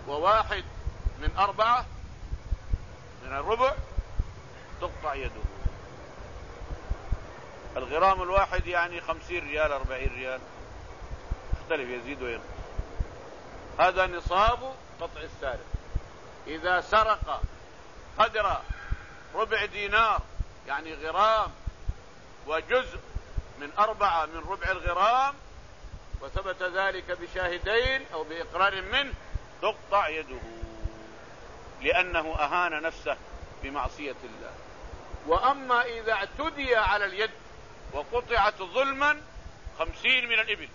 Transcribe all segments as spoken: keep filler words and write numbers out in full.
وواحد من أربعة من الربع تقطع يده. الغرام الواحد يعني خمسين ريال أربعين ريال، يختلف يزيد وينقص. هذا نصاب قطع السارق. إذا سرق قدر ربع دينار يعني غرام وجزء من أربعة من ربع الغرام وثبت ذلك بشاهدين أو بإقرار منه تقطع يده، لأنه أهان نفسه بمعصية الله. وأما إذا اعتدي على اليد وقطعت ظلما خمسين من الإبل،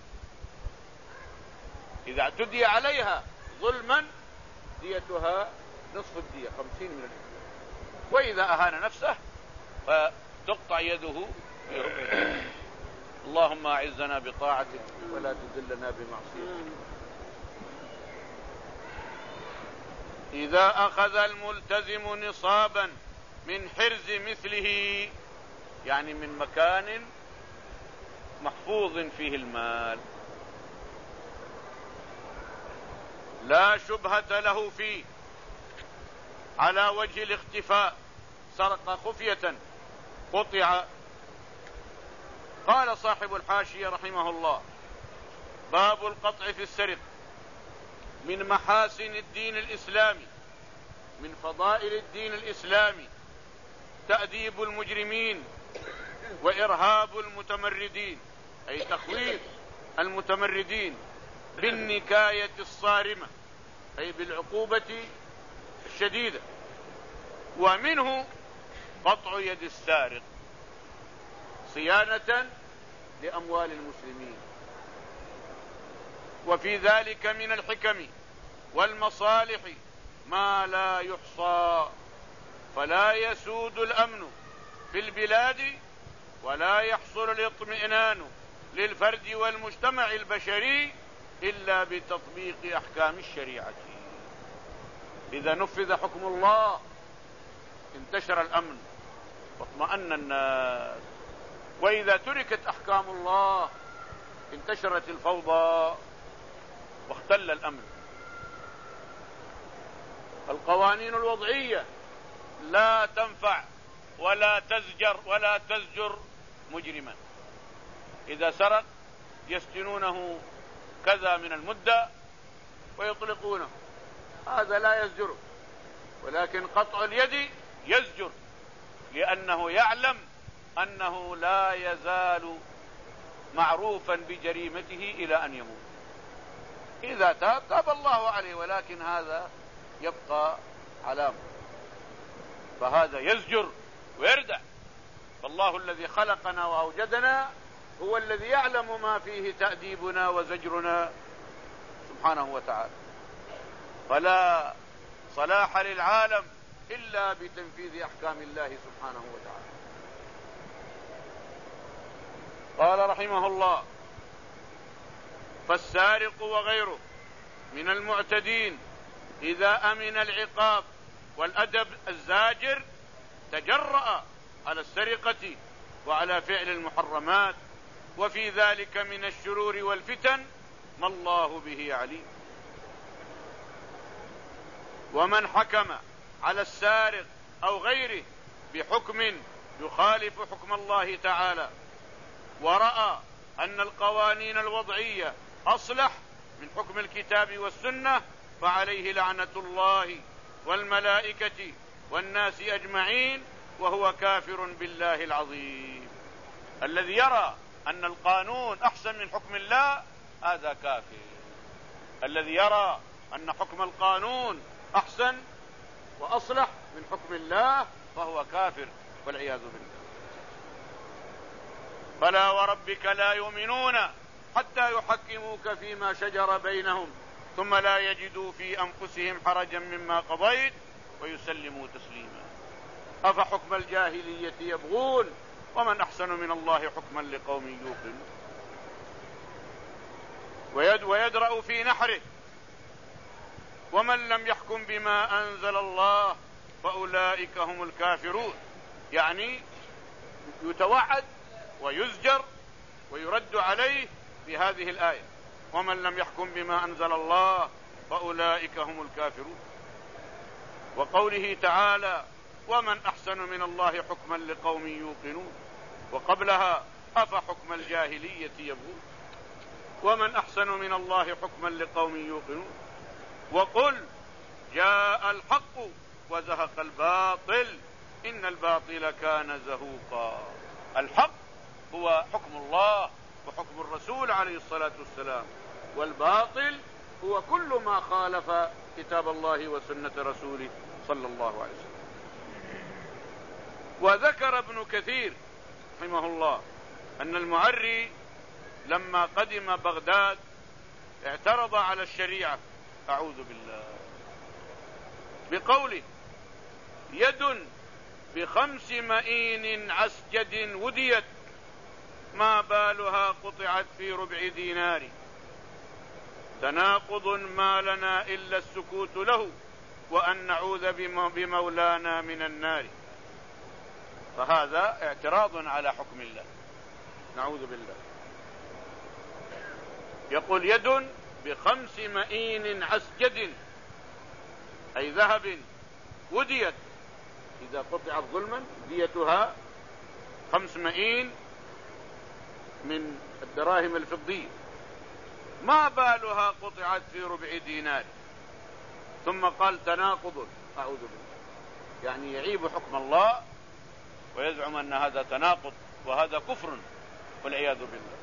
إذا اعتدي عليها ظلما ديتها نصف الدية خمسين من الإبل. وإذا أهان نفسه فتقطع يده في ربع. اللهم أعزنا بطاعتك ولا تذلنا بمعصيتك. إذا أخذ الملتزم نصابا من حرز مثله، يعني من مكان محفوظ فيه المال لا شبهة له فيه على وجه الاختفاء، سرق خفية قطع. قال صاحب الحاشية رحمه الله: باب القطع في السرق. من محاسن الدين الإسلامي، من فضائل الدين الإسلامي تأديب المجرمين وإرهاب المتمردين، أي تخويف المتمردين بالنكاية الصارمة، أي بالعقوبة الشديدة. ومنه قطع يد السارق صيانة لأموال المسلمين. وفي ذلك من الحكم والمصالح ما لا يحصى، فلا يسود الأمن في البلاد ولا يحصل الاطمئنان للفرد والمجتمع البشري إلا بتطبيق أحكام الشريعة. إذا نفذ حكم الله انتشر الأمن واطمأن الناس، وإذا تركت أحكام الله انتشرت الفوضى واختل الأمن. القوانين الوضعية لا تنفع ولا تزجر ولا تزجر مجرما. إذا سرق يسجنونه كذا من المدة ويطلقونه، هذا لا يزجره. ولكن قطع اليد يزجر، لأنه يعلم أنه لا يزال معروفا بجريمته إلى أن يموت. إذا تاب تاب الله عليه، ولكن هذا يبقى علامة، فهذا يزجر ويردع. فالله الذي خلقنا وأوجدنا هو الذي يعلم ما فيه تأديبنا وزجرنا سبحانه وتعالى. فلا صلاح للعالم إلا بتنفيذ أحكام الله سبحانه وتعالى. قال رحمه الله: فالسارق وغيره من المعتدين إذا أمن العقاب والأدب الزاجر تجرأ على السرقة وعلى فعل المحرمات، وفي ذلك من الشرور والفتن ما الله به عليم. ومن حكم على السارق أو غيره بحكم يخالف حكم الله تعالى ورأى أن القوانين الوضعية أصلح من حكم الكتاب والسنة فعليه لعنة الله والملائكة والناس أجمعين، وهو كافر بالله العظيم. الذي يرى أن القانون أحسن من حكم الله هذا كافر. الذي يرى أن حكم القانون أحسن وأصلح من حكم الله فهو كافر والعياذ بالله. فلا وربك لا يؤمنون حتى يحكموك فيما شجر بينهم ثم لا يجدوا في أنفسهم حرجا مما قضيت ويسلموا تسليما. أفحكم الجاهلية يبغون ومن أحسن من الله حكما لقوم يوقنون. ويد ويدرأ في نحره: ومن لم يحكم بما أنزل الله فأولئك هم الكافرون. يعني يتوعد ويزجر ويرد عليه بهذه الآية: ومن لم يحكم بما أنزل الله فأولئك هم الكافرون. وقوله تعالى ومن أحسن من الله حكما لقوم يوقنون، وقبلها أفحكم الجاهلية يبغون. ومن أحسن من الله حكما لقوم يوقنون. وقل جاء الحق وزهق الباطل إن الباطل كان زهوقا. الحق هو حكم الله وحكم الرسول عليه الصلاة والسلام، والباطل هو كل ما خالف كتاب الله وسنة رسوله صلى الله عليه وسلم. وذكر ابن كثير رحمه الله أن المعري لما قدم بغداد اعترض على الشريعة، أعوذ بالله، بقوله يد بخمس مئين عسجد وديت ما بالها قطعت في ربع دينار، تناقض ما لنا إلا السكوت له وأن نعوذ بمولانا من النار. فهذا اعتراض على حكم الله، نعوذ بالله. يقول يد بخمس مئين عسجد أي ذهب وديت، إذا قطعت ظلما ديتها خمس مئين من الدراهم الفضية، ما بالها قطعت في ربع دينار. ثم قال تناقض، أعوذ بالله، يعني يعيب حكم الله ويزعم أن هذا تناقض وهذا كفر والعياذ بالله.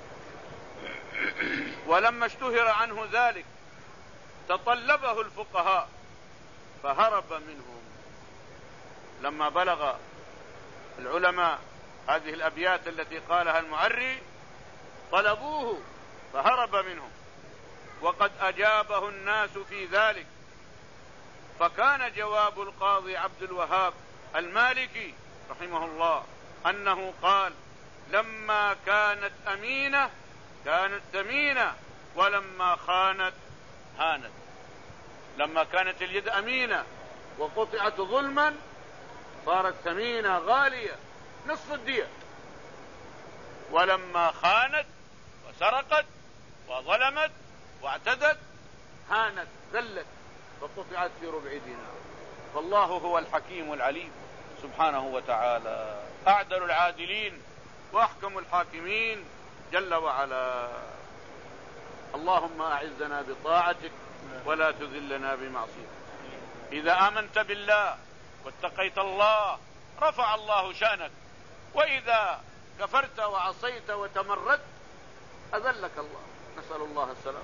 ولما اشتهر عنه ذلك تطلبه الفقهاء فهرب منهم. لما بلغ العلماء هذه الأبيات التي قالها المعري طلبوه فهرب منهم، وقد أجابه الناس في ذلك. فكان جواب القاضي عبد الوهاب المالكي رحمه الله أنه قال لما كانت أمينة كانت ثمينة ولما خانت هانت. لما كانت اليد أمينة وقطعت ظلما صارت ثمينة غالية نصف الدية، ولما خانت وسرقت وظلمت واعتدت هانت ذلت فقطعت في ربع دينار. فالله هو الحكيم العليم سبحانه وتعالى، أعدل العادلين وأحكم الحاكمين جل وعلا. اللهم أعزنا بطاعتك ولا تذلنا بمعصيتك. إذا آمنت بالله واتقيت الله رفع الله شأنك، وإذا كفرت وعصيت وتمردت أذلك الله، نسأل الله السلام.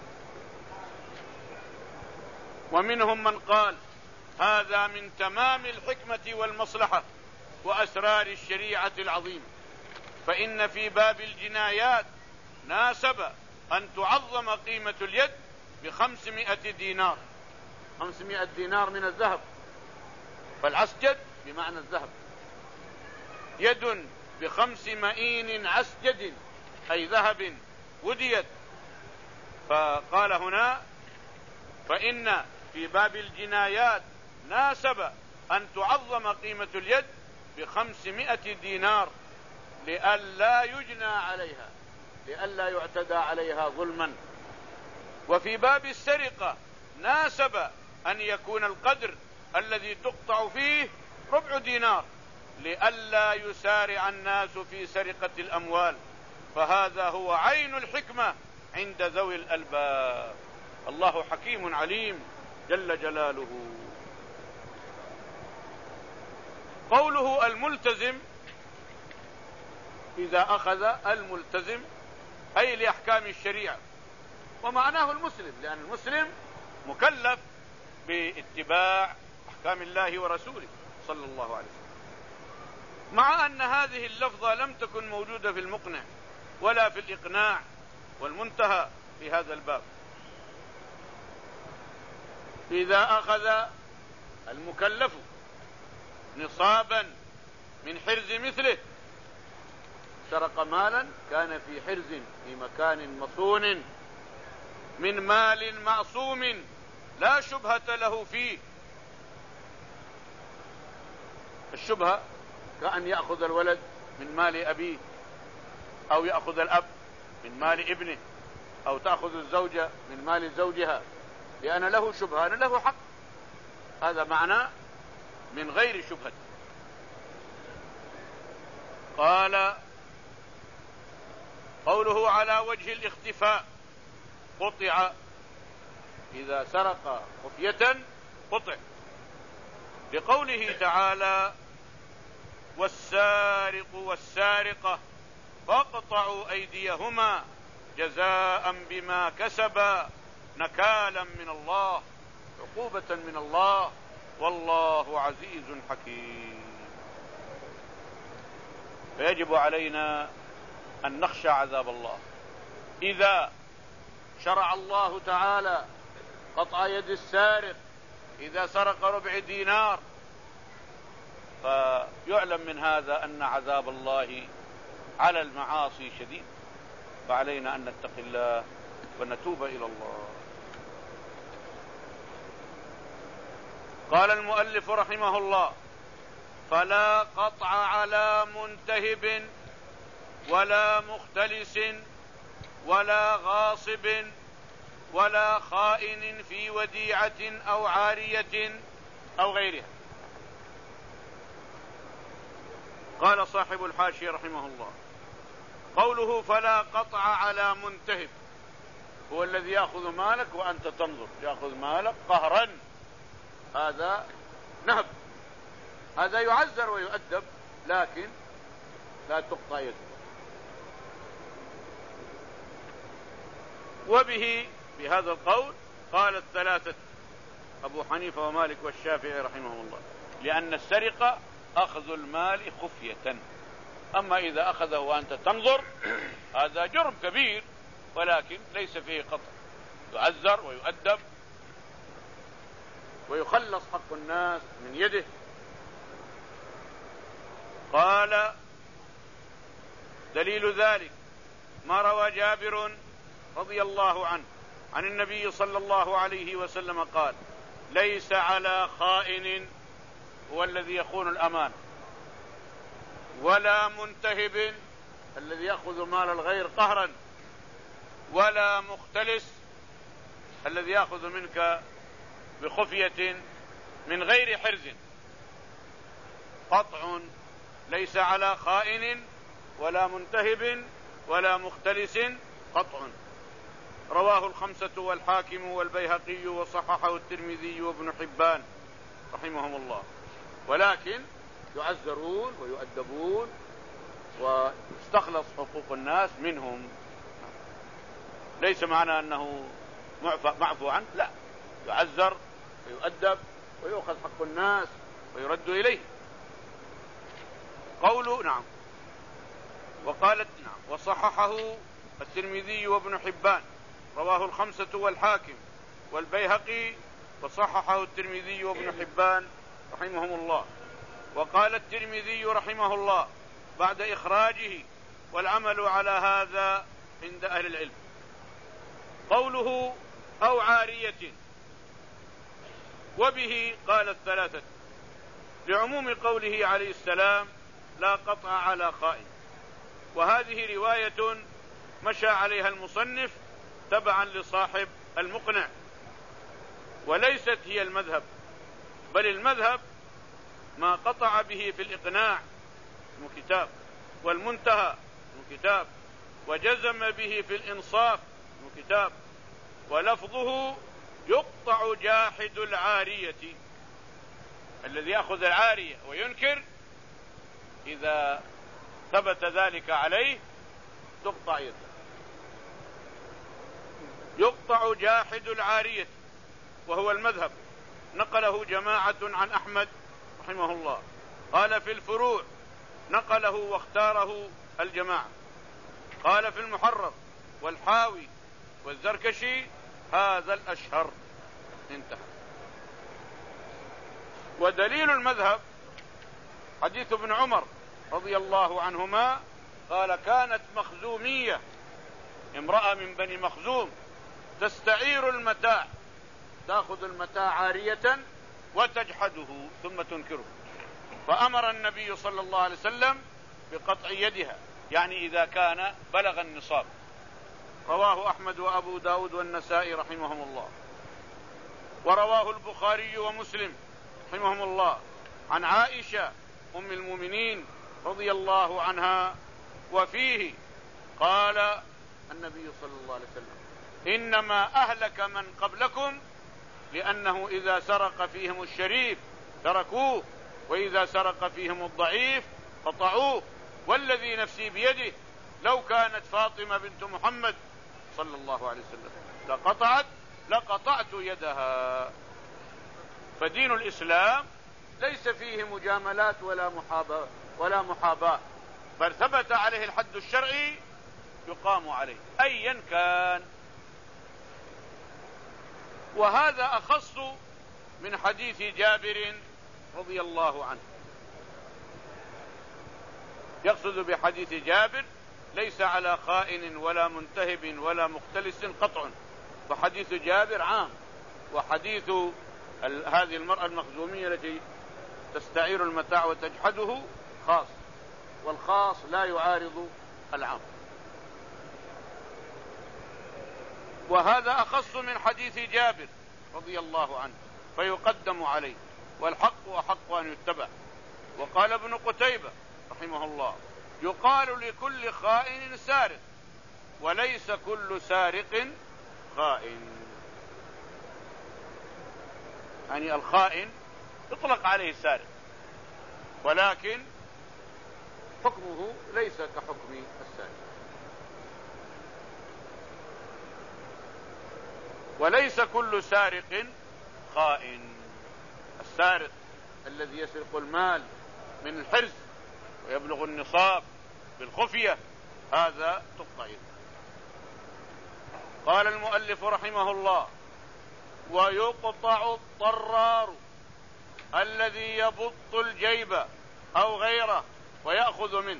ومنهم من قال هذا من تمام الحكمة والمصلحة وأسرار الشريعة العظيمة، فإن في باب الجنايات ناسب أن تعظم قيمة اليد بخمسمائة دينار. خمسمائة دينار من الذهب، فالعسجد بمعنى الذهب. يد بخمس مئين عسجد أي ذهب وديت. فقال هنا فإن في باب الجنايات ناسب أن تعظم قيمة اليد بخمسمائة دينار لئلا يجنى عليها، لئلا يعتدى عليها ظلما. وفي باب السرقة ناسب أن يكون القدر الذي تقطع فيه ربع دينار لئلا يسارع الناس في سرقة الأموال. فهذا هو عين الحكمة عند ذوي الألباب. الله حكيم عليم جل جلاله. قوله الملتزم إذا أخذ الملتزم أي لأحكام الشريعة، ومعناه المسلم، لأن المسلم مكلف باتباع أحكام الله ورسوله صلى الله عليه وسلم. مع أن هذه اللفظة لم تكن موجودة في المقنع ولا في الإقناع والمنتهى في هذا الباب. إذا أخذ المكلف نصابا من حرز مثله، سرق مالا كان في حرز في مكان مصون من مال معصوم لا شبهة له فيه. الشبهة كأن يأخذ الولد من مال أبيه، أو يأخذ الأب من مال ابنه، أو تأخذ الزوجة من مال زوجها. لأن له شبهة، أنا له حق. هذا معنى من غير شبهة. قال قوله على وجه الاختفاء قطع، إذا سرق خفية قطع، لقوله تعالى والسارق والسارقة فاقطعوا أيديهما جزاء بما كسبا نكالا من الله، عقوبة من الله، والله عزيز حكيم. فيجب علينا أن نخشى عذاب الله. إذا شرع الله تعالى قطع يد السارق إذا سرق ربع دينار، فيعلم من هذا أن عذاب الله على المعاصي شديد، فعلينا أن نتقي الله ونتوب إلى الله. قال المؤلف رحمه الله فلا قطع على منتهب ولا مختلس ولا غاصب ولا خائن في وديعة أو عارية أو غيرها. قال صاحب الحاشية رحمه الله قوله فلا قطع على منتهب هو الذي يأخذ مالك وأنت تنظر، يأخذ مالك قهرا، هذا نهب، هذا يعزر ويؤدب لكن لا تقطع يده. وبه بهذا القول قال الثلاثة أبو حنيفة ومالك والشافعي رحمهم الله، لأن السرقة أخذ المال خفية، أما إذا أخذه وأنت تنظر هذا جرم كبير ولكن ليس فيه قطع، يعزر ويؤدب ويخلص حق الناس من يده. قال دليل ذلك ما روى جابر رضي الله عنه عن النبي صلى الله عليه وسلم قال ليس على خائن هو الذي يخون الأمان ولا منتهب الذي يأخذ مال الغير قهرا ولا مختلس الذي يأخذ منك بخفية من غير حرز قطع، ليس على خائن ولا منتهب ولا مختلس قطع. رواه الخمسة والحاكم والبيهقي وصححه الترمذي وابن حبان رحمهم الله، ولكن يعزرون ويؤدبون ويستخلص حقوق الناس منهم، ليس معنى أنه معفو عنه، لا، يعزر ويؤدب ويؤخذ حق الناس ويرد إليه. قوله نعم وقالت نعم وصححه الترمذي وابن حبان، رواه الخمسة والحاكم والبيهقي وصححه الترمذي وابن حبان رحمهم الله. وقال الترمذي رحمه الله بعد إخراجه والعمل على هذا عند أهل العلم قوله أو عارية، وبه قال الثلاثة لعموم قوله عليه السلام لا قطع على خائن، وهذه رواية مشى عليها المصنف تبعا لصاحب المقنع، وليست هي المذهب، بل المذهب ما قطع به في الإقناع اسمه كتاب، والمنتهى اسمه كتاب، وجزم به في الإنصاف اسمه كتاب، ولفظه يقطع جاحد العارية، الذي يأخذ العارية وينكر إذا ثبت ذلك عليه تقطع يده. يقطع جاحد العارية وهو المذهب، نقله جماعة عن أحمد رحمه الله، قال في الفروع نقله واختاره الجماعة، قال في المحرر والحاوي والزركشي هذا الأشهر، انتهى. ودليل المذهب حديث ابن عمر رضي الله عنهما قال كانت مخزومية امرأة من بني مخزوم تستعير المتاع، تأخذ المتاع عارية وتجحده ثم تنكره، فأمر النبي صلى الله عليه وسلم بقطع يدها، يعني إذا كان بلغ النصاب. رواه أحمد وأبو داود والنسائي رحمهم الله. ورواه البخاري ومسلم رحمهم الله عن عائشة أم المؤمنين رضي الله عنها، وفيه قال النبي صلى الله عليه وسلم: إنما أهلك من قبلكم لأنه إذا سرق فيهم الشريف تركوه، وإذا سرق فيهم الضعيف قطعوه، والذي نفسي بيده لو كانت فاطمة بنت محمد صلى الله عليه وسلم لقطعت لقطعت يدها. فدين الإسلام ليس فيه مجاملات ولا محاباة ولا محاباة، بل ثبت عليه الحد الشرعي يقام عليه أيا كان. وهذا أخص من حديث جابر رضي الله عنه. يقصد بحديث جابر ليس على خائن ولا منتهب ولا مختلس قطع، فحديث جابر عام، وحديث هذه المرأة المخزومية التي تستعير المتاع وتجحده خاص، والخاص لا يعارض العام. وهذا أخص من حديث جابر رضي الله عنه فيقدم عليه، والحق أحق أن يتبع. وقال ابن قتيبة رحمه الله: يقال لكل خائن سارق، وليس كل سارق خائن. يعني الخائن يطلق عليه سارق، ولكن حكمه ليس كحكم السارق. وليس كل سارق خائن. السارق الذي يسرق المال من الحرز ويبلغ النصاب بالخفية هذا تقطع يده. قال المؤلف رحمه الله: ويقطع الطرار الذي يبط الجيب أو غيره ويأخذ منه.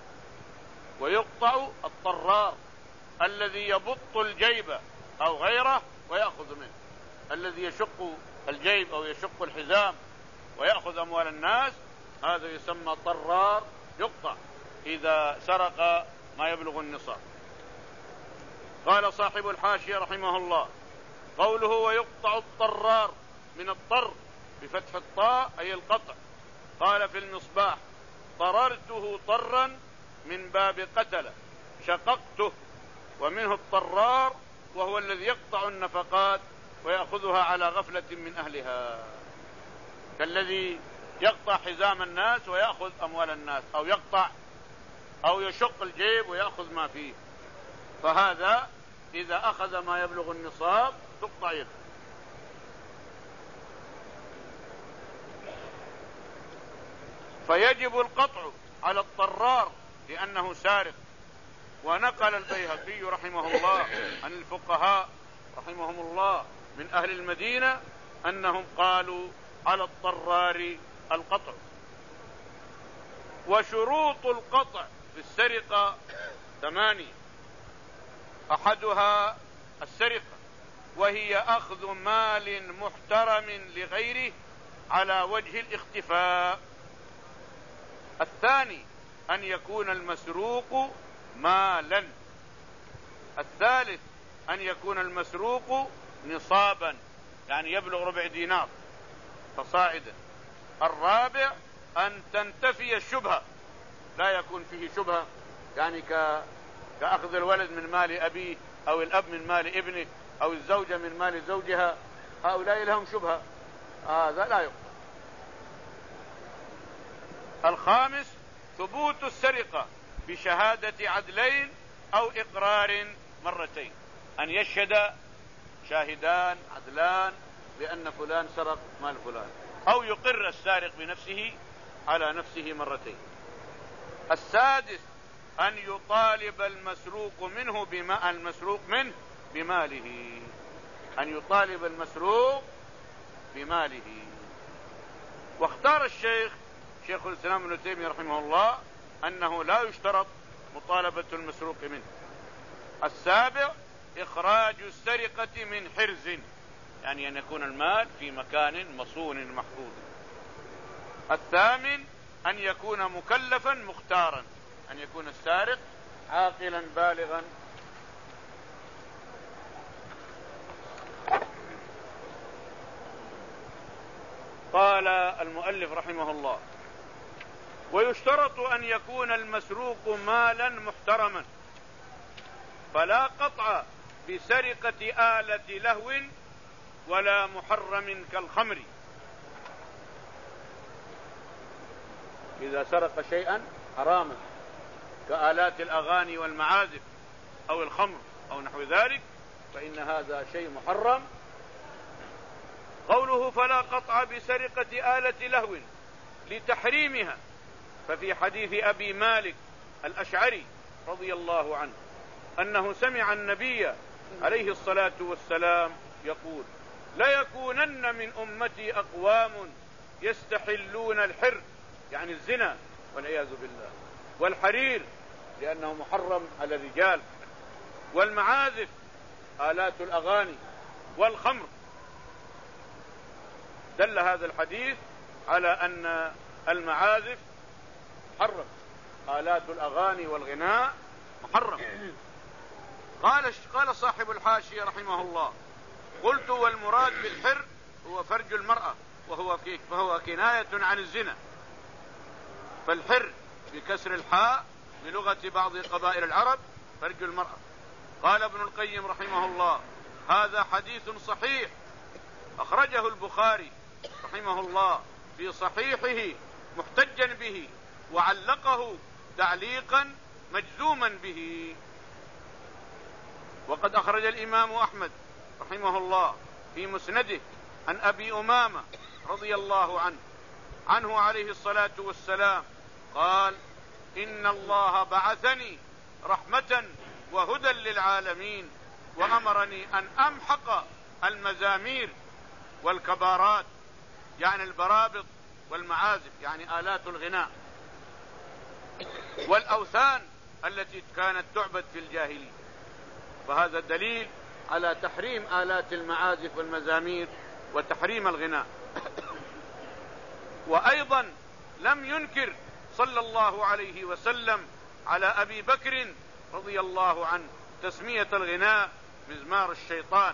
ويقطع الطرار الذي يبط الجيب أو غيره ويأخذ منه. الذي يشق الجيب أو يشق الحزام ويأخذ أموال الناس هذا يسمى طرار، يقطع إذا سرق ما يبلغ النصاب. قال صاحب الحاشية رحمه الله: قوله ويقطع الطرار من الطر بفتح الطاء أي القطع. قال في المصباح: طررته طرا من باب قتل، شققته. ومنه الطرار وهو الذي يقطع النفقات ويأخذها على غفلة من أهلها، كالذي يقطع حزام الناس ويأخذ أموال الناس، أو يقطع أو يشق الجيب ويأخذ ما فيه. فهذا إذا أخذ ما يبلغ النصاب تقطع يده. فيجب القطع على الطرار لأنه سارق. ونقل البيهقي رحمه الله عن الفقهاء رحمهم الله من أهل المدينة أنهم قالوا على الطرار القطع. وشروط القطع في السرقة ثمانية: أحدها السرقة، وهي أخذ مال محترم لغيره على وجه الاختفاء. الثاني أن يكون المسروق مالا. الثالث أن يكون المسروق نصابا، يعني يبلغ ربع دينار فصاعدا. الرابع أن تنتفي الشبهة، لا يكون فيه شبهة، يعني كأخذ الولد من مال أبيه أو الأب من مال ابنه أو الزوجة من مال زوجها، هؤلاء لهم شبهة، هذا لا يقبل. الخامس ثبوت السرقة بشهادة عدلين أو إقرار مرتين، أن يشهد شاهدان عدلان بأن فلان سرق مال فلان، أو يقر السارق بنفسه على نفسه مرتين. السادس أن يطالب المسروق منه بما المسروق منه بماله، أن يطالب المسروق بماله. واختار الشيخ شيخ الإسلام ابن تيمية رحمه الله أنه لا يشترط مطالبة المسروق منه. السابع إخراج السرقة من حرز، يعني أن يكون المال في مكان مصون محفوظ. الثامن أن يكون مكلفا مختارا، أن يكون السارق عاقلا بالغا. قال المؤلف رحمه الله: ويشترط أن يكون المسروق مالا محترما، فلا قطع بسرقة آلة لهو ولا محرم كالخمر. إذا سرق شيئا حراما كآلات الأغاني والمعازف أو الخمر أو نحو ذلك فإن هذا شيء محرم. قوله فلا قطع بسرقة آلة لهو لتحريمها، ففي حديث أبي مالك الأشعري رضي الله عنه أنه سمع النبي عليه الصلاة والسلام يقول: لا يكونن من أمتي أقوام يستحلون الحر، يعني الزنا والعياذ بالله، والحرير لأنه محرم على الرجال، والمعازف آلات الأغاني، والخمر. دل هذا الحديث على أن المعازف محرم، آلات الأغاني والغناء محرم. قال قال صاحب الحاشية رحمه الله: قلت والمراد بالحر هو فرج المرأة، وهو فهو كناية عن الزنا. فالحر بكسر الحاء بلغة بعض قبائل العرب فرج المرأة. قال ابن القيم رحمه الله: هذا حديث صحيح أخرجه البخاري رحمه الله في صحيحه محتجا به، وعلقه تعليقا مجزوما به. وقد أخرج الإمام أحمد رحمه الله في مسنده عن أبي أمامة رضي الله عنه عنه عليه الصلاة والسلام قال: إن الله بعثني رحمة وهدى للعالمين، وأمرني أن أمحق المزامير والكبارات، يعني البرابط والمعازف، يعني آلات الغناء، والأوثان التي كانت تعبد في الجاهلية. فهذا دليل على تحريم آلات المعازف والمزامير وتحريم الغناء. وأيضا لم ينكر صلى الله عليه وسلم على أبي بكر رضي الله عنه تسمية الغناء مزمار الشيطان،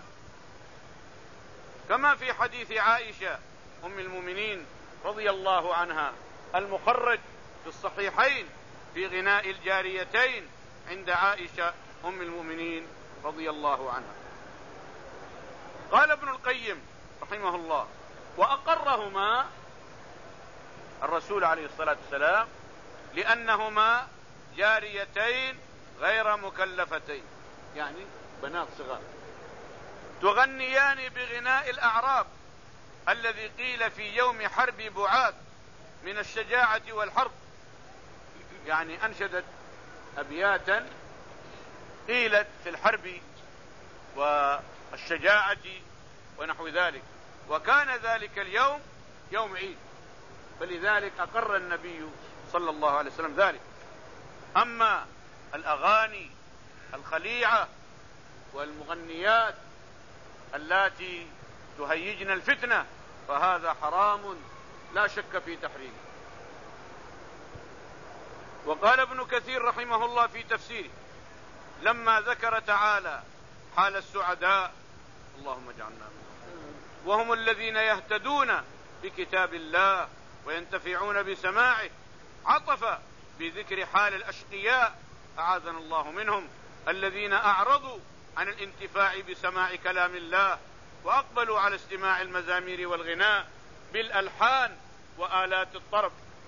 كما في حديث عائشة أم المؤمنين رضي الله عنها المخرج في الصحيحين في غناء الجاريتين عند عائشة أم المؤمنين رضي الله عنها. قال ابن القيم رحمه الله: وأقرهما الرسول عليه الصلاة والسلام لأنهما جاريتين غير مكلفتين، يعني بنات صغار، تغنيان بغناء الأعراب الذي قيل في يوم حرب بعاث من الشجاعة والحرب، يعني أنشدت أبياتا قيلت في الحرب والشجاعة ونحو ذلك، وكان ذلك اليوم يوم عيد، فلذلك أقر النبي صلى الله عليه وسلم ذلك. أما الأغاني الخليعة والمغنيات اللاتي تهيجن الفتنة فهذا حرام لا شك في تحريمه. وقال ابن كثير رحمه الله في تفسيره لما ذكر تعالى حال السعداء، اللهم اجعلنا منهم، وهم الذين يهتدون بكتاب الله وينتفعون بسماعه، عطف بذكر حال الأشقياء أعاذنا الله منهم الذين أعرضوا عن الانتفاع بسماع كلام الله وأقبلوا على استماع المزامير والغناء بالألحان وآلات الطرب.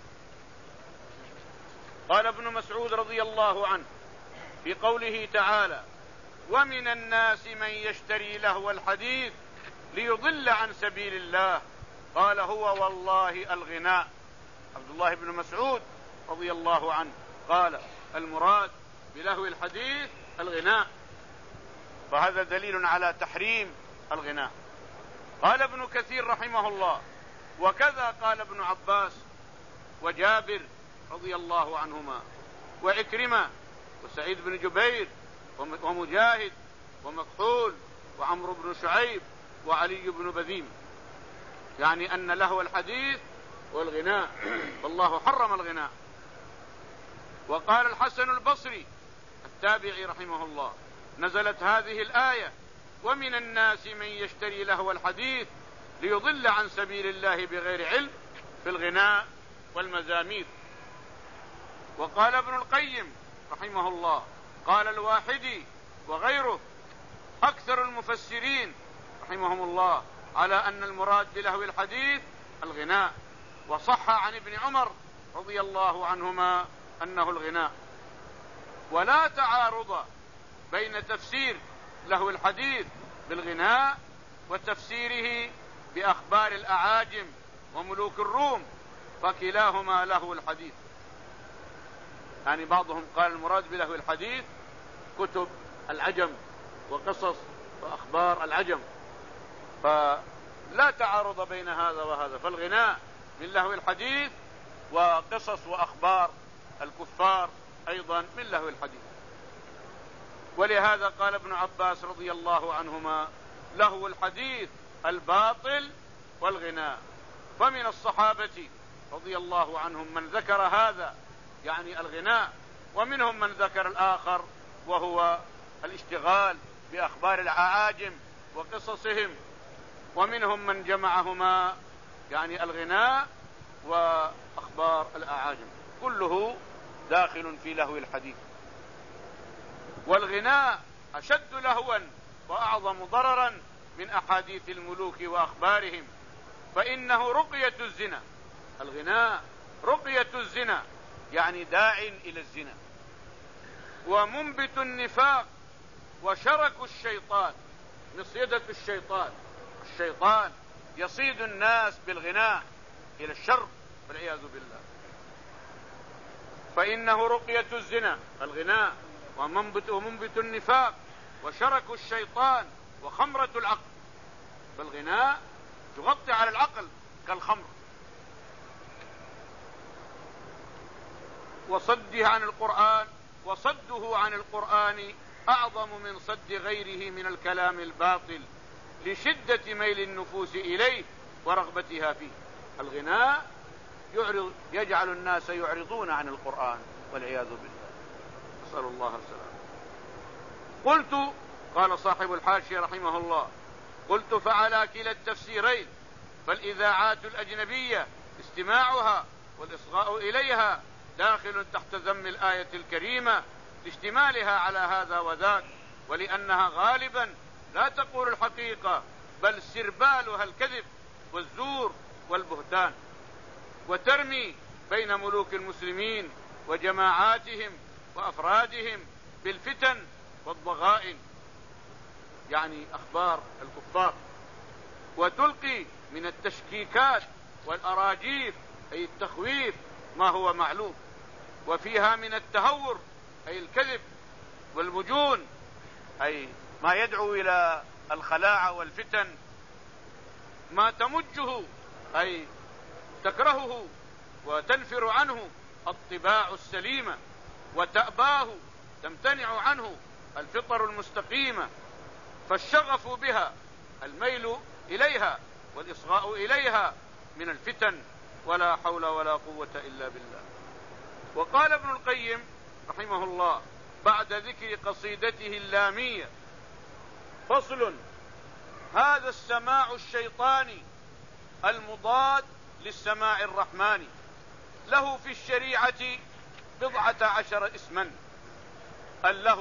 قال ابن مسعود رضي الله عنه في قوله تعالى: ومن الناس من يشتري لهو الحديث ليضل عن سبيل الله، قال: هو والله الغناء. عبد الله بن مسعود رضي الله عنه قال: المراد بلهو الحديث الغناء، فهذا دليل على تحريم الغناء. قال ابن كثير رحمه الله: وكذا قال ابن عباس وجابر رضي الله عنهما وعكرمة وسعيد بن جبير ومجاهد ومكحول وعمرو بن شعيب وعلي بن بذيم، يعني أن لهو الحديث والغناء، والله حرم الغناء. وقال الحسن البصري التابعي رحمه الله: نزلت هذه الآية: ومن الناس من يشتري لهو الحديث ليضل عن سبيل الله بغير علم في الغناء والمزامير. وقال ابن القيم رحمه الله، قال الواحدي وغيره أكثر المفسرين رحمهم الله على أن المراد بلهو الحديث الغناء، وصح عن ابن عمر رضي الله عنهما أنه الغناء. ولا تعارض بين تفسير لهو الحديث بالغناء وتفسيره بأخبار الأعاجم وملوك الروم، فكلاهما لهو الحديث. يعني بعضهم قال المراد بلهو الحديث كتب العجم وقصص وأخبار العجم، فلا تعارض بين هذا وهذا، فالغناء من لهو الحديث، وقصص وأخبار الكفار أيضا من لهو الحديث. ولهذا قال ابن عباس رضي الله عنهما لهو الحديث الباطل والغناء. فمن الصحابة رضي الله عنهم من ذكر هذا يعني الغناء، ومنهم من ذكر الآخر وهو الاشتغال بأخبار الأعاجم وقصصهم، ومنهم من جمعهما يعني الغناء وأخبار الأعاجم، كله داخل في لهو الحديث. والغناء أشد لهوا وأعظم ضررا من أحاديث الملوك وأخبارهم، فإنه رقية الزنا. الغناء رقية الزنا، يعني داع إلى الزنا، ومنبت النفاق، وشرك الشيطان، مصيدة الشيطان. الشيطان يصيد الناس بالغناء إلى الشر والعياذ بالله. فإنه رقية الزنا الغناء، ومنبت, ومنبت النفاق، وشرك الشيطان، وخمرة العقل. فالغناء تغطي على العقل كالخمر. وصده عن القرآن وصده عن القرآن أعظم من صد غيره من الكلام الباطل لشدة ميل النفوس إليه ورغبتها فيه. الغناء يعرض يجعل الناس يعرضون عن القرآن والعياذ بالله، نسأل الله السلامة. قلت، قال صاحب الحاشية رحمه الله، قلت فعلى كلا التفسيرين، فالإذاعات الأجنبية استماعها والإصغاء إليها داخل تحت ذم الآية الكريمة لاشتمالها على هذا وذاك، ولأنها غالبا لا تقول الحقيقة بل سربالها الكذب والزور والبهتان، وترمي بين ملوك المسلمين وجماعاتهم وأفرادهم بالفتن والضغائن، يعني أخبار الكفار، وتلقي من التشكيكات والأراجيف أي التخويف ما هو معلوم، وفيها من التهور أي الكذب والمجون أي ما يدعو إلى الخلاعة والفتن، ما تمجه أي تكرهه وتنفر عنه الطباع السليمة، وتأباه تمتنع عنه الفطر المستقيمة، فالشغف بها الميل إليها والإصغاء إليها من الفتن، ولا حول ولا قوة إلا بالله. وقال ابن القيم رحمه الله بعد ذكر قصيدته اللامية: فصل: هذا السماع الشيطاني المضاد للسماع الرحماني له في الشريعة بضعة عشر اسما: اللهو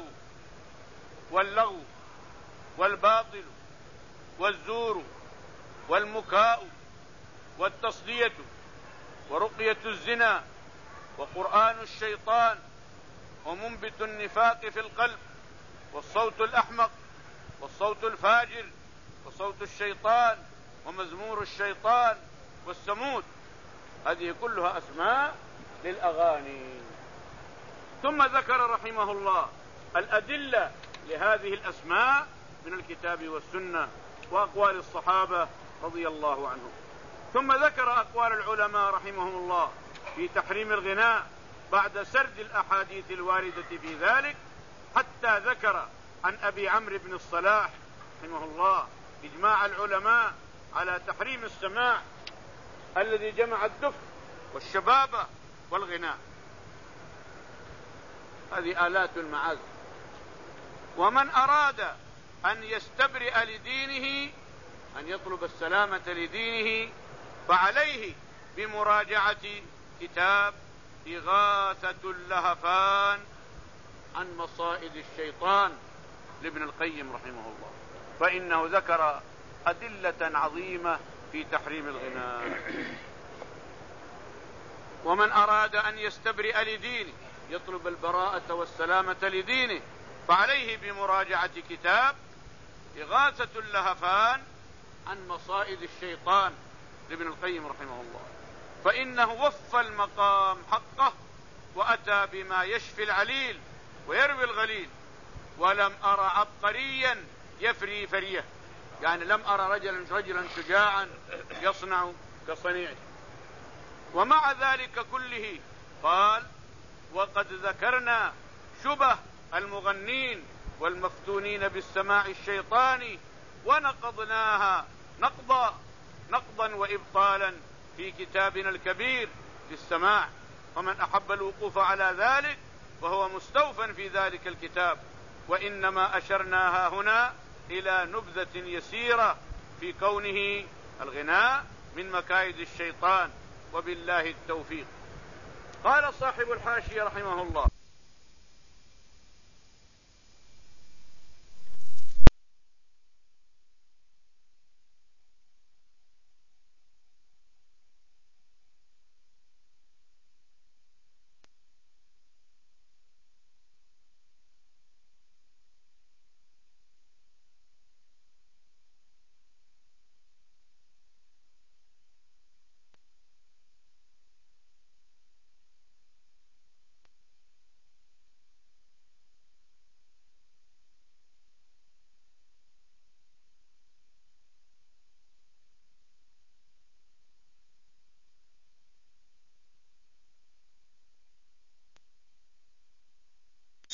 واللغو والباطل والزور والمكاء والتصدية ورقية الزنا وقرآن الشيطان ومنبت النفاق في القلب والصوت الأحمق والصوت الفاجر وصوت الشيطان ومزمور الشيطان والسمود. هذه كلها أسماء للأغاني. ثم ذكر رحمه الله الأدلة لهذه الأسماء من الكتاب والسنة وأقوال الصحابة رضي الله عنهم. ثم ذكر أقوال العلماء رحمهم الله في تحريم الغناء بعد سرد الأحاديث الواردة في ذلك، حتى ذكر عن أبي عمرو بن الصلاح رحمه الله إجماع العلماء على تحريم السماع الذي جمع الدف والشبابة والغناء، هذه آلات المعازف. ومن أراد أن يستبرئ لدينه أن يطلب السلامة لدينه فعليه بمراجعة كتاب إغاثة اللهفان عن مصائد الشيطان لابن القيم رحمه الله، فإنه ذكر أدلة عظيمة في تحريم الغناء. ومن أراد أن يستبرئ لدينه يطلب البراءة والسلامة لدينه فعليه بمراجعة كتاب إغاثة اللهفان عن مصائد الشيطان لابن القيم رحمه الله، فإنه وفى المقام حقه وأتى بما يشفي العليل ويروي الغليل. ولم أرى عبقريا يفري فريه، يعني لم أرى رجلا رجلا شجاعا يصنع كصنيعه. ومع ذلك كله قال: وقد ذكرنا شبه المغنين والمفتونين بالسماع الشيطاني ونقضناها نقضا نقضا وإبطالا في كتابنا الكبير للسماع، ومن أحب الوقوف على ذلك فهو مستوفى في ذلك الكتاب. وإنما أشرناها هنا إلى نبذة يسيرة في كونه الغناء من مكايد الشيطان، وبالله التوفيق. قال صاحب الحاشية رحمه الله: